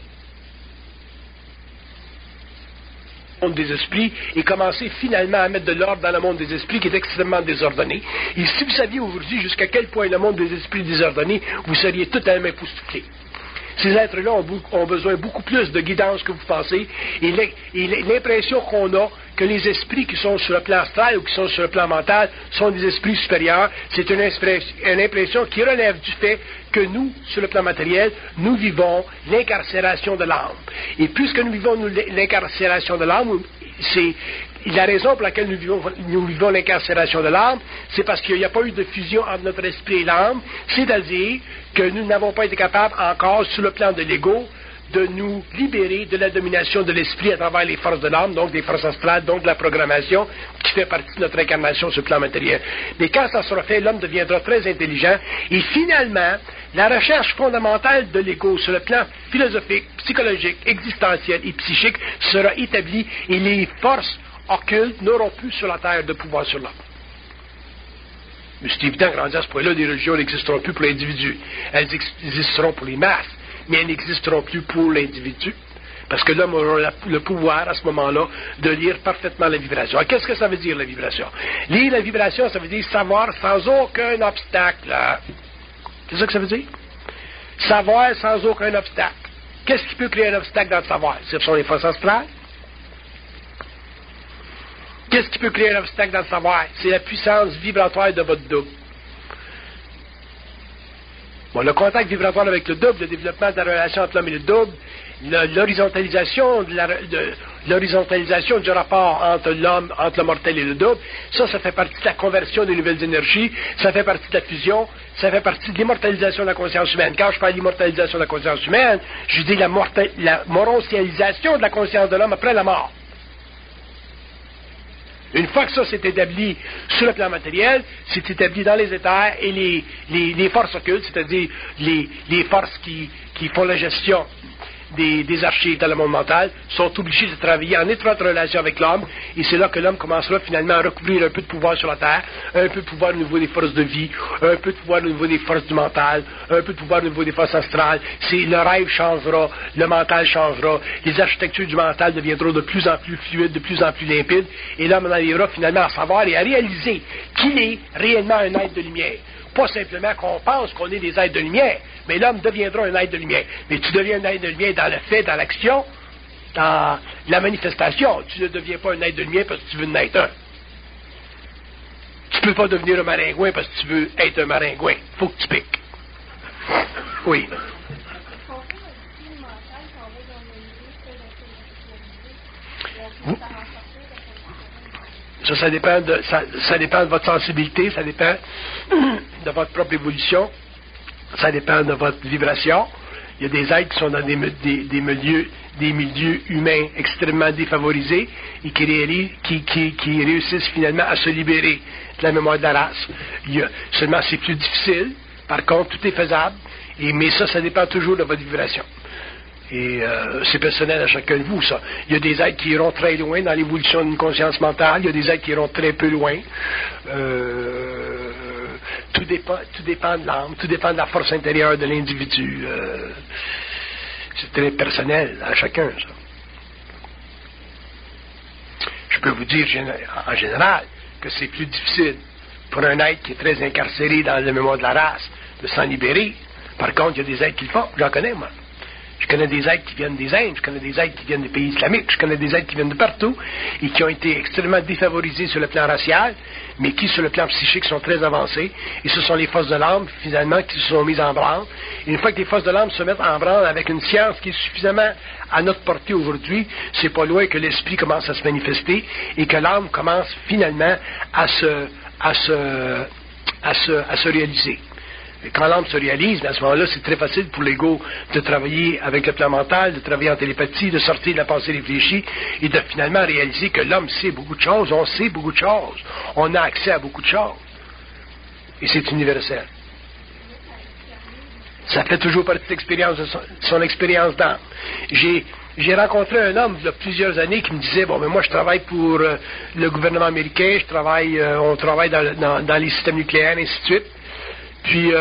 le monde des esprits et commencer finalement à mettre de l'ordre dans le monde des esprits qui est extrêmement désordonné. Et si vous saviez aujourd'hui jusqu'à quel point le monde des esprits est désordonné, vous seriez totalement époustouflé. Ces êtres-là ont besoin beaucoup plus de guidance que vous pensez. Et l'impression qu'on a que les esprits qui sont sur le plan astral ou qui sont sur le plan mental sont des esprits supérieurs, c'est une impression qui relève du fait que nous, sur le plan matériel, nous vivons l'incarcération de l'âme. Et puisque nous vivons l'incarcération de l'âme, c'est la raison pour laquelle nous vivons l'incarcération de l'âme, c'est parce qu'il n'y a pas eu de fusion entre notre esprit et l'âme, c'est-à-dire que nous n'avons pas été capables encore, sur le plan de l'ego, de nous libérer de la domination de l'esprit à travers les forces de l'âme, donc des forces astrales, donc de la programmation, qui fait partie de notre incarnation sur le plan matériel. Mais quand ça sera fait, l'homme deviendra très intelligent, et finalement, la recherche fondamentale de l'ego sur le plan philosophique, psychologique, existentiel et psychique sera établie, et les forces occultes n'auront plus sur la terre de pouvoir sur l'homme. Mais c'est évident que rendu à ce point-là, les religions n'existeront plus pour l'individu. Elles existeront pour les masses, mais elles n'existeront plus pour l'individu. Parce que l'homme aura le pouvoir, à ce moment-là, de lire parfaitement la vibration. Alors, qu'est-ce que ça veut dire, la vibration? Lire la vibration, ça veut dire savoir sans aucun obstacle. C'est ça que ça veut dire? Savoir sans aucun obstacle. Qu'est-ce qui peut créer un obstacle dans le savoir? Ce sont les forces astrales. Qu'est-ce qui peut créer un obstacle dans le savoir? C'est la puissance vibratoire de votre double. Bon, le contact vibratoire avec le double, le développement de la relation entre l'homme et le double, l'horizontalisation du rapport entre l'homme, entre le mortel et le double, ça fait partie de la conversion des nouvelles énergies, ça fait partie de la fusion, ça fait partie de l'immortalisation de la conscience humaine. Quand je parle d'immortalisation de la conscience humaine, je dis la moroncialisation de la conscience de l'homme après la mort. Une fois que ça s'est établi sur le plan matériel, c'est établi dans les éthers et les forces occultes, c'est-à-dire les forces qui font la gestion des archives dans le monde mental, sont obligés de travailler en étroite relation avec l'homme, et c'est là que l'homme commencera finalement à recouvrir un peu de pouvoir sur la Terre, un peu de pouvoir au niveau des forces de vie, un peu de pouvoir au niveau des forces du mental, un peu de pouvoir au niveau des forces astrales. Le rêve changera, le mental changera, les architectures du mental deviendront de plus en plus fluides, de plus en plus limpides, et l'homme en arrivera finalement à savoir et à réaliser qu'il est réellement un être de lumière. Pas simplement qu'on pense qu'on est des êtres de lumière, mais l'homme deviendra un être de lumière. Mais tu deviens un être de lumière dans le fait, dans l'action, dans la manifestation. Tu ne deviens pas un être de lumière parce que tu veux en être un. Tu ne peux pas devenir un maringouin parce que tu veux être un maringouin. Il faut que tu piques. Oui. Ça dépend de votre sensibilité, ça dépend de votre propre évolution, ça dépend de votre vibration. Il y a des êtres qui sont dans des milieux humains extrêmement défavorisés et qui réussissent finalement à se libérer de la mémoire de la race. Seulement, c'est plus difficile. Par contre, tout est faisable. Mais ça dépend toujours de votre vibration. Et c'est personnel à chacun de vous, ça. Il y a des êtres qui iront très loin dans l'évolution d'une conscience mentale, il y a des êtres qui iront très peu loin. Tout dépend de l'âme, tout dépend de la force intérieure de l'individu. C'est très personnel à chacun, ça. Je peux vous dire en général que c'est plus difficile pour un être qui est très incarcéré dans la mémoire de la race de s'en libérer. Par contre, il y a des êtres qui le font, j'en connais, moi. Je connais des êtres qui viennent des Indes, je connais des êtres qui viennent des pays islamiques, je connais des êtres qui viennent de partout et qui ont été extrêmement défavorisés sur le plan racial, mais qui, sur le plan psychique, sont très avancés. Et ce sont les forces de l'âme, finalement, qui se sont mises en branle. Et une fois que les forces de l'âme se mettent en branle avec une science qui est suffisamment à notre portée aujourd'hui, c'est pas loin que l'esprit commence à se manifester et que l'âme commence finalement à se réaliser. Et quand l'âme se réalise, à ce moment-là, c'est très facile pour l'ego de travailler avec le plan mental, de travailler en télépathie, de sortir de la pensée réfléchie et de finalement réaliser que l'homme sait beaucoup de choses, on sait beaucoup de choses, on a accès à beaucoup de choses. Et c'est universel. Ça fait toujours partie de l'expérience de son expérience d'âme. J'ai rencontré un homme il y a plusieurs années qui me disait, bon, mais moi je travaille pour le gouvernement américain, on travaille dans les systèmes nucléaires, et ainsi de suite. Puis,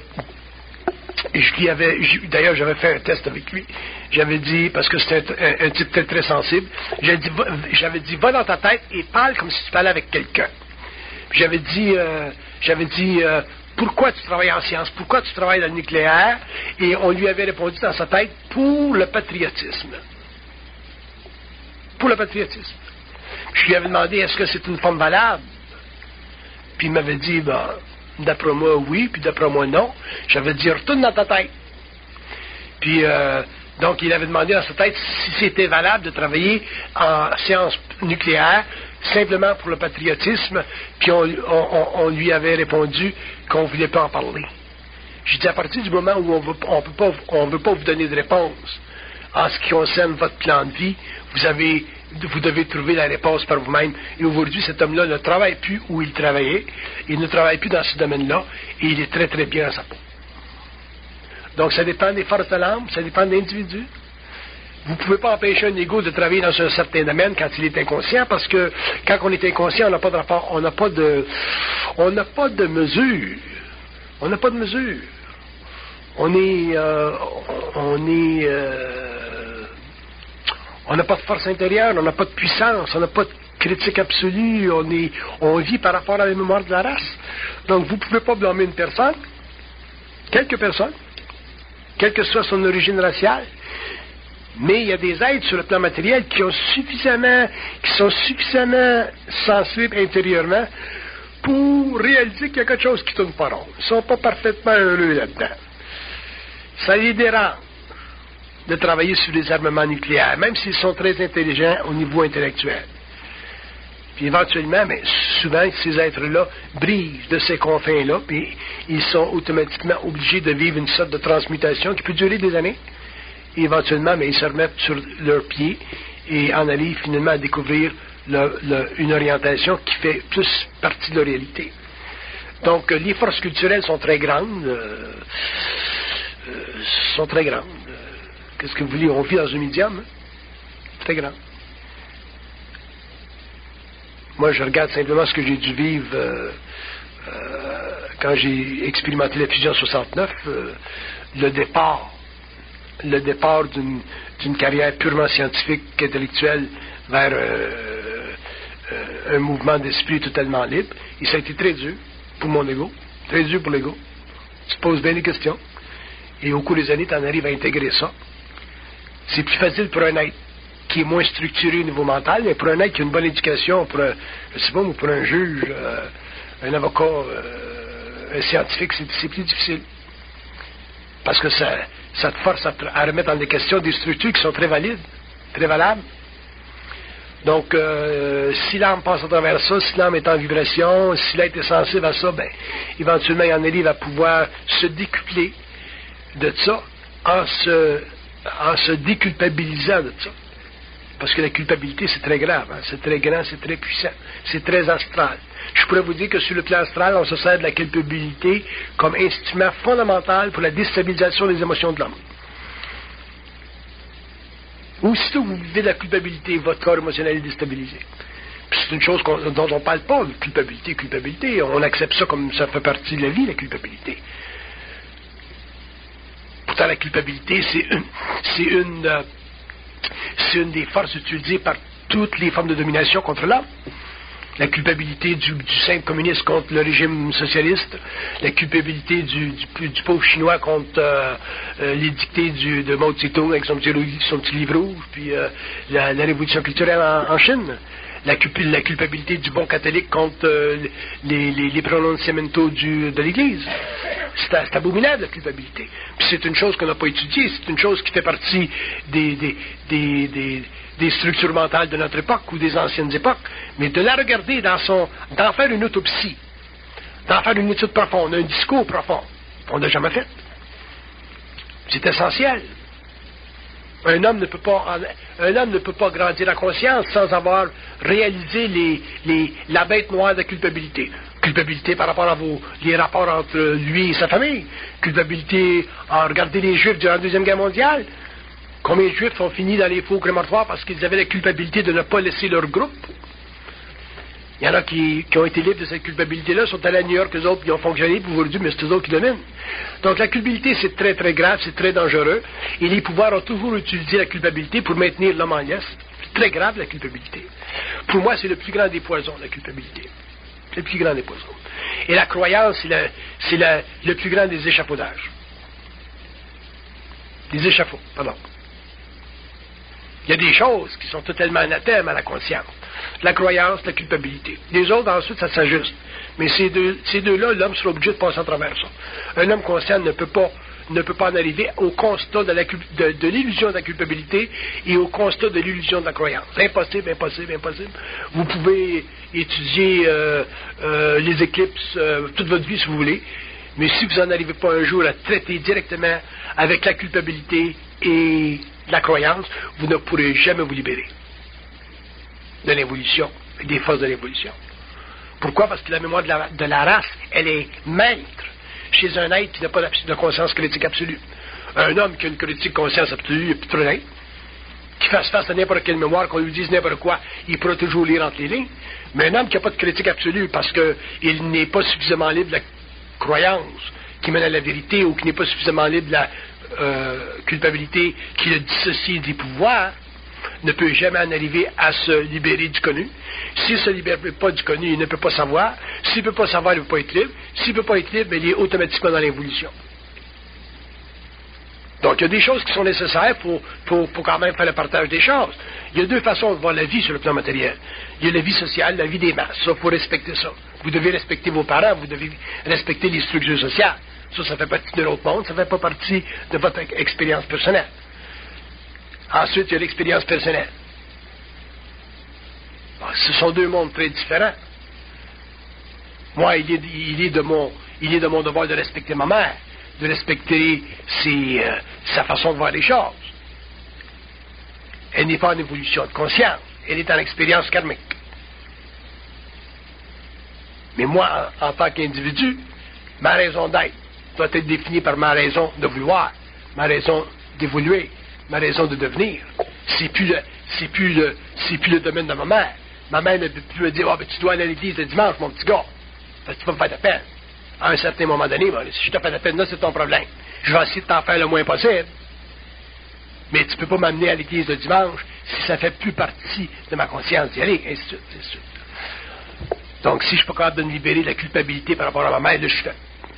d'ailleurs, j'avais fait un test avec lui. J'avais dit, parce que c'était un type très, très sensible, j'avais dit, va dans ta tête et parle comme si tu parlais avec quelqu'un. Puis j'avais dit, pourquoi tu travailles en sciences? Pourquoi tu travailles dans le nucléaire? Et on lui avait répondu dans sa tête, pour le patriotisme. Pour le patriotisme. Puis je lui avais demandé, est-ce que c'est une forme valable? Puis il m'avait dit, d'après moi, oui, puis d'après moi, non. J'avais dit, retourne dans ta tête. Puis, donc, il avait demandé dans sa tête si c'était valable de travailler en sciences nucléaires simplement pour le patriotisme, puis on lui avait répondu qu'on ne voulait pas en parler. J'ai dit, à partir du moment où on veut pas vous donner de réponse en ce qui concerne votre plan de vie, vous devez trouver la réponse par vous-même. Et aujourd'hui, cet homme-là ne travaille plus où il travaillait, il ne travaille plus dans ce domaine-là, et il est très, très bien dans sa peau. Donc, ça dépend des forces de l'âme, ça dépend de l'individu. Vous ne pouvez pas empêcher un ego de travailler dans un certain domaine quand il est inconscient, parce que quand on est inconscient, on n'a pas de rapport, on n'a pas de mesure. On n'a pas de mesure. On n'a pas de force intérieure, on n'a pas de puissance, on n'a pas de critique absolue, on vit par rapport à la mémoire de la race. Donc vous ne pouvez pas blâmer une personne, quelques personnes, quelle que soit son origine raciale, mais il y a des êtres sur le plan matériel qui sont suffisamment sensibles intérieurement pour réaliser qu'il y a quelque chose qui ne tourne pas rond. Ils ne sont pas parfaitement heureux là-dedans. Ça les dérange de travailler sur les armements nucléaires, même s'ils sont très intelligents au niveau intellectuel. Puis éventuellement, mais souvent, ces êtres-là brisent de ces confins-là, puis ils sont automatiquement obligés de vivre une sorte de transmutation qui peut durer des années. Et éventuellement, mais ils se remettent sur leurs pieds et en arrivent finalement à découvrir une orientation qui fait plus partie de la réalité. Donc, les forces culturelles sont très grandes. Qu'est-ce que vous voulez? On vit dans un médium, hein? Très grand. Moi, je regarde simplement ce que j'ai dû vivre quand j'ai expérimenté la fusion en 69, le départ d'une carrière purement scientifique, intellectuelle, vers un mouvement d'esprit totalement libre. Et ça a été très dur pour mon ego, très dur pour l'ego. Tu te poses bien des questions. Et au cours des années, tu en arrives à intégrer ça. C'est plus facile pour un être qui est moins structuré au niveau mental, mais pour un être qui a une bonne éducation, pour un juge, un avocat, un scientifique, c'est plus difficile. Parce que ça te force à remettre en question des structures qui sont très valides, très valables. Donc, si l'âme passe à travers ça, si l'âme est en vibration, si l'être est sensible à ça, éventuellement, il en arrive à pouvoir se décupler de ça en se déculpabilisant de ça. Parce que la culpabilité, c'est très grave, hein? C'est très grand, c'est très puissant, c'est très astral. Je pourrais vous dire que sur le plan astral, on se sert de la culpabilité comme instrument fondamental pour la déstabilisation des émotions de l'homme. Aussitôt que vous vivez de la culpabilité, votre corps émotionnel est déstabilisé. Puis c'est une chose dont on ne parle pas, culpabilité. On accepte ça comme ça fait partie de la vie, la culpabilité. Pourtant, la culpabilité, c'est une des forces utilisées par toutes les formes de domination contre l'homme. La culpabilité du simple communiste contre le régime socialiste, la culpabilité du pauvre chinois contre les dictées de Mao Tse-tung avec son petit livre rouge, puis la révolution culturelle en Chine. La culpabilité du bon catholique contre les prononciamentos de l'Église. C'est abominable, la culpabilité. Puis c'est une chose qu'on n'a pas étudiée, c'est une chose qui fait partie des structures mentales de notre époque ou des anciennes époques. Mais de la regarder d'en faire une autopsie, d'en faire une étude profonde, un discours profond, on n'a jamais fait. C'est essentiel. Un homme ne peut pas grandir la conscience sans avoir réalisé la bête noire de la culpabilité. Culpabilité par rapport à les rapports entre lui et sa famille. Culpabilité en regardant les Juifs durant la Deuxième Guerre mondiale. Combien de Juifs ont fini dans les fours crématoires parce qu'ils avaient la culpabilité de ne pas laisser leur groupe? Il y en a qui ont été libres de cette culpabilité-là, sont allés à New York, eux autres, qui ont fonctionné, puis vous le dites, mais c'est eux autres qui dominent. Donc la culpabilité, c'est très, très grave, c'est très dangereux, et les pouvoirs ont toujours utilisé la culpabilité pour maintenir l'homme en liesse. C'est très grave, la culpabilité. Pour moi, c'est le plus grand des poisons, la culpabilité. C'est le plus grand des poisons. Et la croyance, c'est le plus grand des échafaudages. Des échafauds, pardon. Il y a des choses qui sont totalement anathèmes à la conscience. La croyance, la culpabilité. Les autres, ensuite, ça s'ajuste. Mais ces deux-là, l'homme sera obligé de passer à travers ça. Un homme conscient ne peut pas ne peut pas en arriver au constat de l'illusion de la culpabilité et au constat de l'illusion de la croyance. Impossible, impossible, impossible. Vous pouvez étudier les éclipses toute votre vie si vous voulez, mais si vous n'en arrivez pas un jour à traiter directement avec la culpabilité et la croyance, vous ne pourrez jamais vous libérer de l'évolution et des forces de l'évolution. Pourquoi? Parce que la mémoire de la race, elle est maître chez un être qui n'a pas de conscience critique absolue. Un homme qui a une critique conscience absolue, il n'y a plus de problème. Qui fasse face à n'importe quelle mémoire, qu'on lui dise n'importe quoi, il pourra toujours lire entre les lignes. Mais un homme qui n'a pas de critique absolue parce qu'il n'est pas suffisamment libre de la croyance qui mène à la vérité ou qui n'est pas suffisamment libre de la culpabilité qui le dissocie des pouvoirs, ne peut jamais en arriver à se libérer du connu. S'il ne se libère pas du connu, il ne peut pas savoir. S'il ne peut pas savoir, il ne peut pas être libre. S'il ne peut pas être libre, il est automatiquement dans l'évolution. Donc, il y a des choses qui sont nécessaires pour quand même faire le partage des choses. Il y a deux façons de voir la vie sur le plan matériel. Il y a la vie sociale, la vie des masses. Ça, il faut respecter ça. Vous devez respecter vos parents, vous devez respecter les structures sociales. Ça fait partie de l'autre monde, ça ne fait pas partie de votre expérience personnelle. Ensuite, il y a l'expérience personnelle. Bon, ce sont deux mondes très différents. Moi, il est de mon devoir de respecter ma mère, de respecter sa façon de voir les choses. Elle n'est pas en évolution de conscience, elle est en expérience karmique. Mais moi, en tant qu'individu, ma raison d'être doit être définie par ma raison de vouloir, ma raison d'évoluer, ma raison de devenir. C'est plus le domaine de ma mère. Ma mère ne peut plus me dire, ben, tu dois aller à l'église le dimanche, mon petit gars. Parce que tu vas me faire de peine. À un certain moment donné, ben, si je te fais de peine, là, c'est ton problème. Je vais essayer de t'en faire le moins possible. Mais tu ne peux pas m'amener à l'église le dimanche si ça ne fait plus partie de ma conscience d'y aller, ainsi de suite, ainsi de suite. Donc, si je ne suis pas capable de me libérer de la culpabilité par rapport à ma mère, là, je suis fait.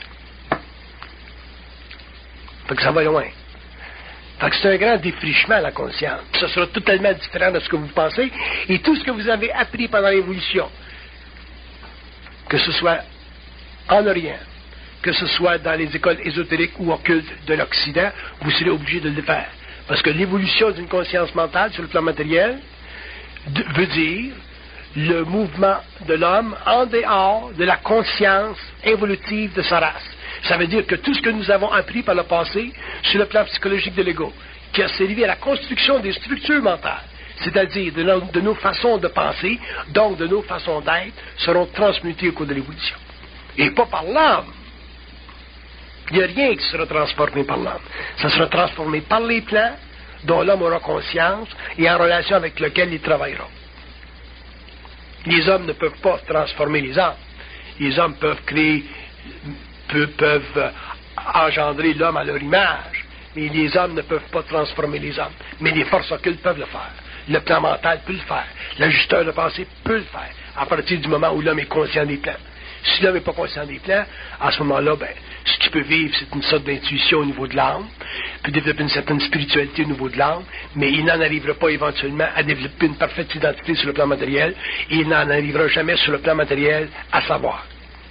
Fait que ça va loin. Fait que c'est un grand défrichement, la conscience. Ça sera totalement différent de ce que vous pensez. Et tout ce que vous avez appris pendant l'évolution, que ce soit en Orient, que ce soit dans les écoles ésotériques ou occultes de l'Occident, vous serez obligé de le faire. Parce que l'évolution d'une conscience mentale sur le plan matériel veut dire le mouvement de l'homme en dehors de la conscience évolutive de sa race. Ça veut dire que tout ce que nous avons appris par le passé sur le plan psychologique de l'ego, qui a servi à la construction des structures mentales, c'est-à-dire de nos façons de penser, donc de nos façons d'être, seront transmutées au cours de l'évolution. Et pas par l'âme. Il n'y a rien qui sera transformé par l'âme. Ça sera transformé par les plans dont l'homme aura conscience et en relation avec lequel il travaillera. Les hommes ne peuvent pas transformer les âmes. Les hommes peuvent créer, peuvent engendrer l'homme à leur image, mais les hommes ne peuvent pas transformer les hommes. Mais les forces occultes peuvent le faire. Le plan mental peut le faire. L'ajusteur de pensée peut le faire, à partir du moment où l'homme est conscient des plans. Si l'homme n'est pas conscient des plans, à ce moment-là, ce qu'il peut vivre, c'est une sorte d'intuition au niveau de l'âme, peut développer une certaine spiritualité au niveau de l'âme, mais il n'en arrivera pas éventuellement à développer une parfaite identité sur le plan matériel, et il n'en arrivera jamais sur le plan matériel à savoir.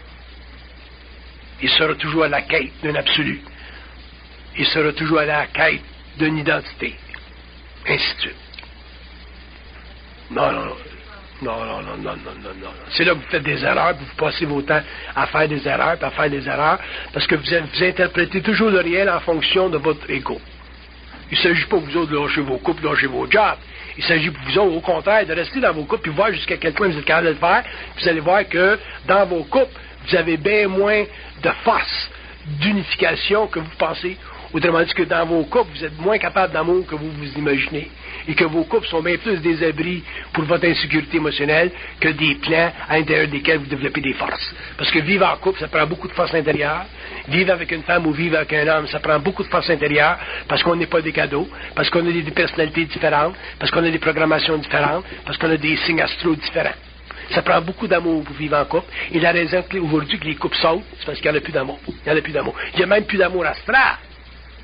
Il sera toujours à la quête d'un absolu. Il sera toujours à la quête d'une identité. Ainsi de suite. Non. C'est là que vous faites des erreurs, puis vous passez vos temps à faire des erreurs, puis à faire des erreurs, parce que vous interprétez toujours le réel en fonction de votre ego. Il ne s'agit pas vous autres de lâcher vos couples, de lâcher vos jobs. Il s'agit pour vous autres, au contraire, de rester dans vos couples, puis voir jusqu'à quel point vous êtes capable de le faire. Puis vous allez voir que dans vos couples, vous avez bien moins de force d'unification que vous pensez. Autrement dit que dans vos couples, vous êtes moins capable d'amour que vous vous imaginez. Et que vos couples sont bien plus des abris pour votre insécurité émotionnelle que des plans à l'intérieur desquels vous développez des forces. Parce que vivre en couple, ça prend beaucoup de force intérieure. Vivre avec une femme ou vivre avec un homme, ça prend beaucoup de force intérieure parce qu'on n'est pas des cadeaux, parce qu'on a des personnalités différentes, parce qu'on a des programmations différentes, parce qu'on a des signes astraux différents. Ça prend beaucoup d'amour pour vivre en couple. Et la raison aujourd'hui que les couples sautent, c'est parce qu'il n'y en a plus d'amour. Il n'y a même plus d'amour astral.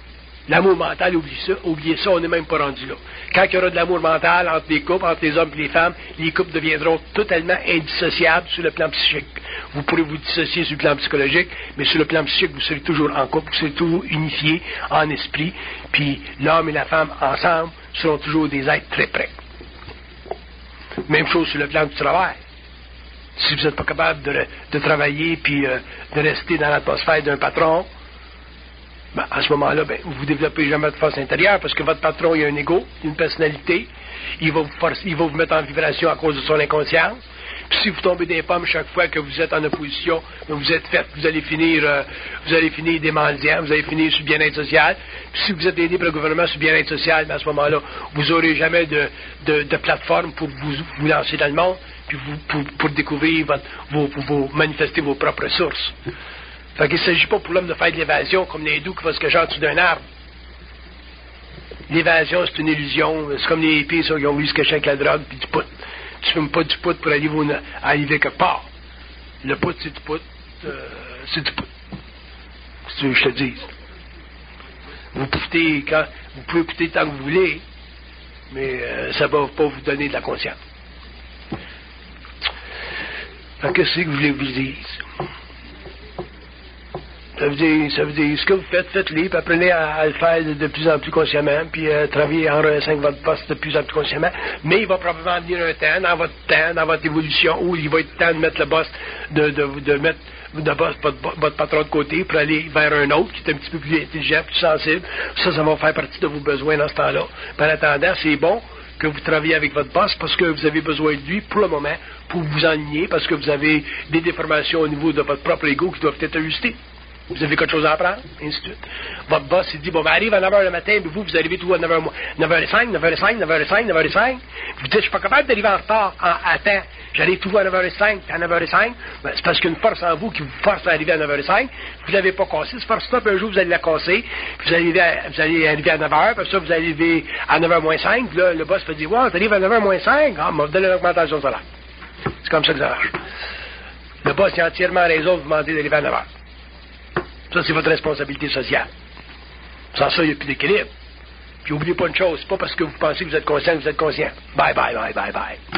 L'amour mental, oubliez ça, on n'est même pas rendu là. Quand il y aura de l'amour mental entre les couples, entre les hommes et les femmes, les couples deviendront totalement indissociables sur le plan psychique. Vous pourrez vous dissocier sur le plan psychologique, mais sur le plan psychique, vous serez toujours en couple, vous serez toujours unifiés en esprit, puis l'homme et la femme ensemble seront toujours des êtres très près. Même chose sur le plan du travail. Si vous n'êtes pas capable de travailler puis de rester dans l'atmosphère d'un patron, ben, à ce moment-là, ben, vous ne développez jamais de force intérieure parce que votre patron il a un ego, une personnalité, il va vous mettre en vibration à cause de son inconscience. Puis si vous tombez des pommes chaque fois que vous êtes en opposition, ben, vous allez finir des mendiants, vous allez finir sur le bien-être social. Puis si vous êtes aidé par le gouvernement sur le bien-être social, ben, à ce moment-là, vous n'aurez jamais de plateforme pour vous lancer dans le monde, puis pour découvrir manifester vos propres sources. Fait qu'il ne s'agit pas pour l'homme de faire de l'évasion comme l'hindou qui va se cacher en dessous d'un arbre. L'évasion, c'est une illusion. C'est comme les hippies, qui ont voulu se cacher avec la drogue puis du pot. Tu ne fumes pas du pot pour arriver quelque part. Le pot, c'est du pot. C'est du pot. C'est ce que je te dis. Vous pouvez écouter tant que vous voulez, mais ça ne va pas vous donner de la conscience. Fait que c'est que vous voulez que je vous dise? Ça veut dire, ce que vous faites, faites-le, puis apprenez à le faire de plus en plus consciemment, puis travaillez en relation avec votre poste de plus en plus consciemment. Mais il va probablement venir un temps, dans votre évolution, où il va être temps de mettre le boss, de mettre votre patron de côté pour aller vers un autre qui est un petit peu plus intelligent, plus sensible. Ça va faire partie de vos besoins dans ce temps-là. En attendant, c'est bon que vous travaillez avec votre boss parce que vous avez besoin de lui pour le moment, pour vous enligner, parce que vous avez des déformations au niveau de votre propre ego qui doivent être ajustées. Vous avez quelque chose à apprendre, ainsi de suite. Votre boss, il dit, bon, ben, arrive à 9h le matin, mais vous arrivez tout à 9h05. Vous dites, je suis pas capable d'arriver en retard, à temps. J'arrive tout à 9h05, à 9h05. Ben, c'est parce qu'il y a une force en vous qui vous force à arriver à 9h05. Vous l'avez pas cassée. Cette force-là, puis un jour, vous allez la casser. Puis vous allez arriver à 9h, puis ça, vous allez arriver à 9h-5. Puis là, le boss peut dire, wow, t'arrives à 9h-5. Ah, on va vous donner l'augmentation de salaire. C'est comme ça que ça marche. Le boss, il a entièrement raison de vous demander d'arriver à 9h. Ça, c'est votre responsabilité sociale. Sans ça, il n'y a plus d'équilibre. Puis, n'oubliez pas une chose, c'est pas parce que vous pensez que vous êtes conscient que vous êtes conscient. Bye, bye, bye, bye, bye.